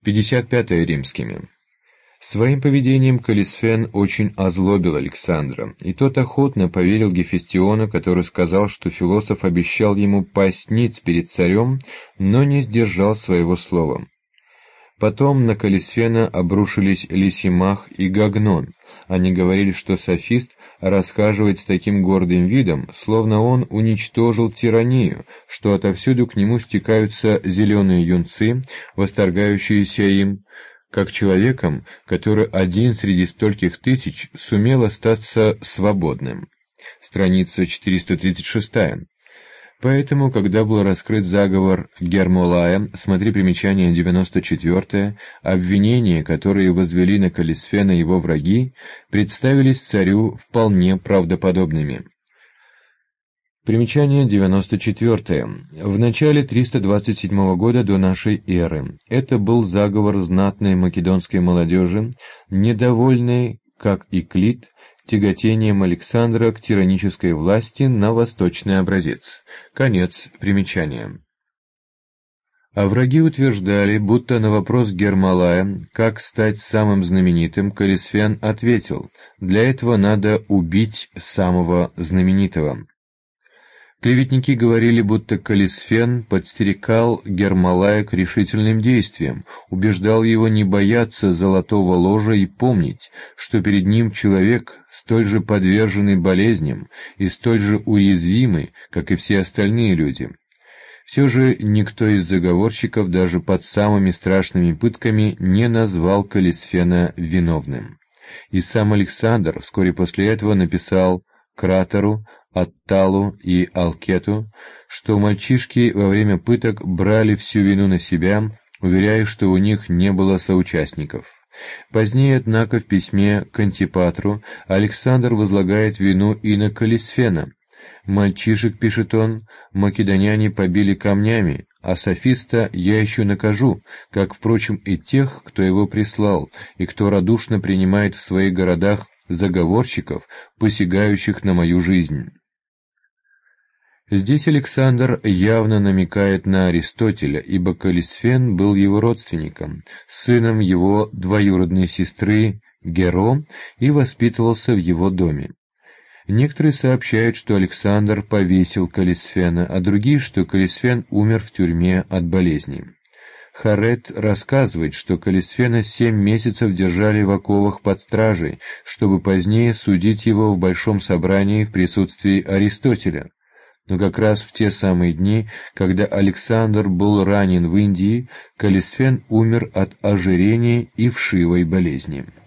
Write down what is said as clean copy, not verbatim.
55 римскими. Своим поведением Каллисфен очень озлобил Александра, и тот охотно поверил Гефестиону, который сказал, что философ обещал ему пасть ниц перед царем, но не сдержал своего слова. Потом на Каллисфена обрушились Лисимах и Гагнон. Они говорили, что софист расхаживает с таким гордым видом, словно он уничтожил тиранию, что отовсюду к нему стекаются зеленые юнцы, восторгающиеся им, как человеком, который один среди стольких тысяч сумел остаться свободным. Страница 436. Поэтому, когда был раскрыт заговор Гермолая, смотри примечание 94, обвинения, которые возвели на Каллисфена его враги, представились царю вполне правдоподобными. Примечание 94. В начале 327 года до нашей эры это был заговор знатной македонской молодежи, недовольной, как и Клит, тяготением Александра к тиранической власти на восточный образец. Конец примечания. А враги утверждали, будто на вопрос Гермолая, как стать самым знаменитым, Каллисфен ответил: «Для этого надо убить самого знаменитого». Клеветники говорили, будто Каллисфен подстерегал Гермолая к решительным действиям, убеждал его не бояться золотого ложа и помнить, что перед ним человек, столь же подверженный болезням и столь же уязвимый, как и все остальные люди. Все же никто из заговорщиков даже под самыми страшными пытками не назвал Каллисфена виновным. И сам Александр вскоре после этого написал Кратору, Атталу и Алкету, что мальчишки во время пыток брали всю вину на себя, уверяя, что у них не было соучастников. Позднее, однако, в письме к Антипатру Александр возлагает вину и на Каллисфена. «Мальчишек, — пишет он, — македоняне побили камнями, а софиста я еще накажу, как, впрочем, и тех, кто его прислал, и кто радушно принимает в своих городах заговорщиков, посягающих на мою жизнь». Здесь Александр явно намекает на Аристотеля, ибо Каллисфен был его родственником, сыном его двоюродной сестры Геро, и воспитывался в его доме. Некоторые сообщают, что Александр повесил Каллисфена, а другие, что Каллисфен умер в тюрьме от болезни. Харет рассказывает, что Каллисфена 7 месяцев держали в оковах под стражей, чтобы позднее судить его в большом собрании в присутствии Аристотеля. Но как раз в те самые дни, когда Александр был ранен в Индии, Каллисфен умер от ожирения и вшивой болезни.